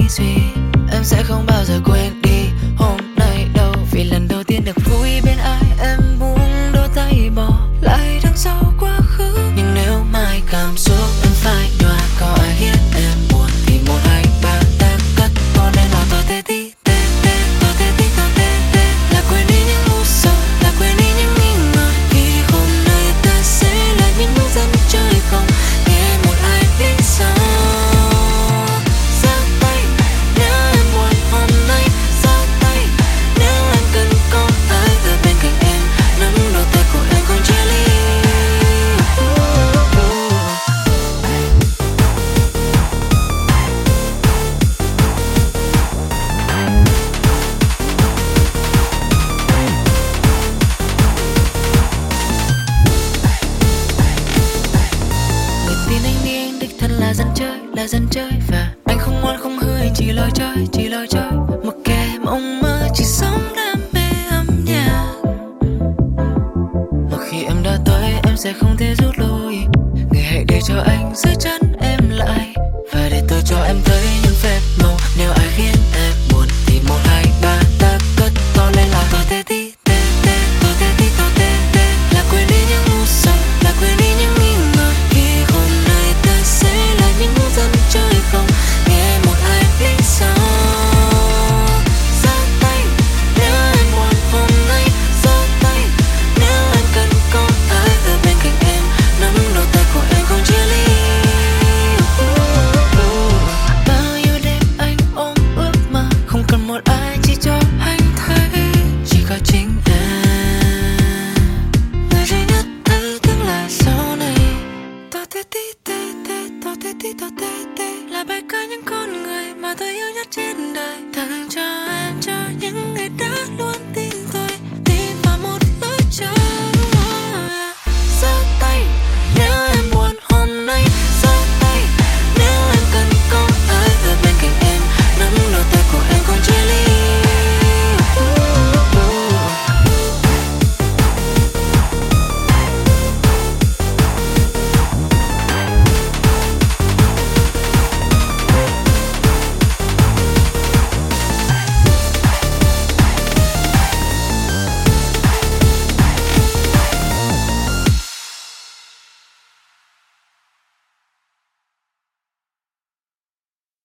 suy. Em sẽ không bao giờ quên đi hôm nay đâu, vì lần đầu tiên được vui bên ai. Em muốn đôi tay bỏ lại đằng sau quá khứ, nhưng nếu mai cảm xúc em phai nhòa, có ai khiến em buồn thì một hai ba ta cất. Có nên là tôi tê tí tê tê, tôi tê tí tôi tê tê, là quên đi những ngu sầu, là quên đi những nghi ngờ. Vì hôm nay ta sẽ là những ngu dân chơi không nghe một ai lý do. Giơ tay nếu em buồn hôm nay, giơ tay nếu em cần có ai ở bên cạnh em, nắm đôi tay của em không chia ly. Người tin anh đi, anh đích thân là dân chơi và anh không ngoan không hư, anh chỉ lối chơi một kẻ mộng mơ chỉ sống đam mê âm nhạc. Một khi em đã tới em sẽ không thể rút lui, người hãy để cho anh giữ chân em lại và để tôi cho em thấy những phép màu. Nếu ai khiến em buồn thì một hai ba ta cất to lên là tôi tê tí tê tê, tôi tê tí tôi tê tê, là quên đi những ngu sầu, là quên đi những nghi ngờ. Khi hôm nay ta sẽ là những ngu dân chơi không nghe một ai lý do. Giơ tay nếu em buồn hôm nay, giơ tay nếu em cần có ai ở bên cạnh em, nắm đôi tay của em không chia ly. Bao nhiêu đêm anh ôm ước mơ, không cần một ai chỉ cho anh thấy, chỉ có chính em, người duy nhất thấy tương lai sau này. Tôi tê tí tê tê, tôi tê tí tôi tê tê, là bài ca những con người mà tôi yêu nhất trên đời, tặng cho em, cho những người đã luôn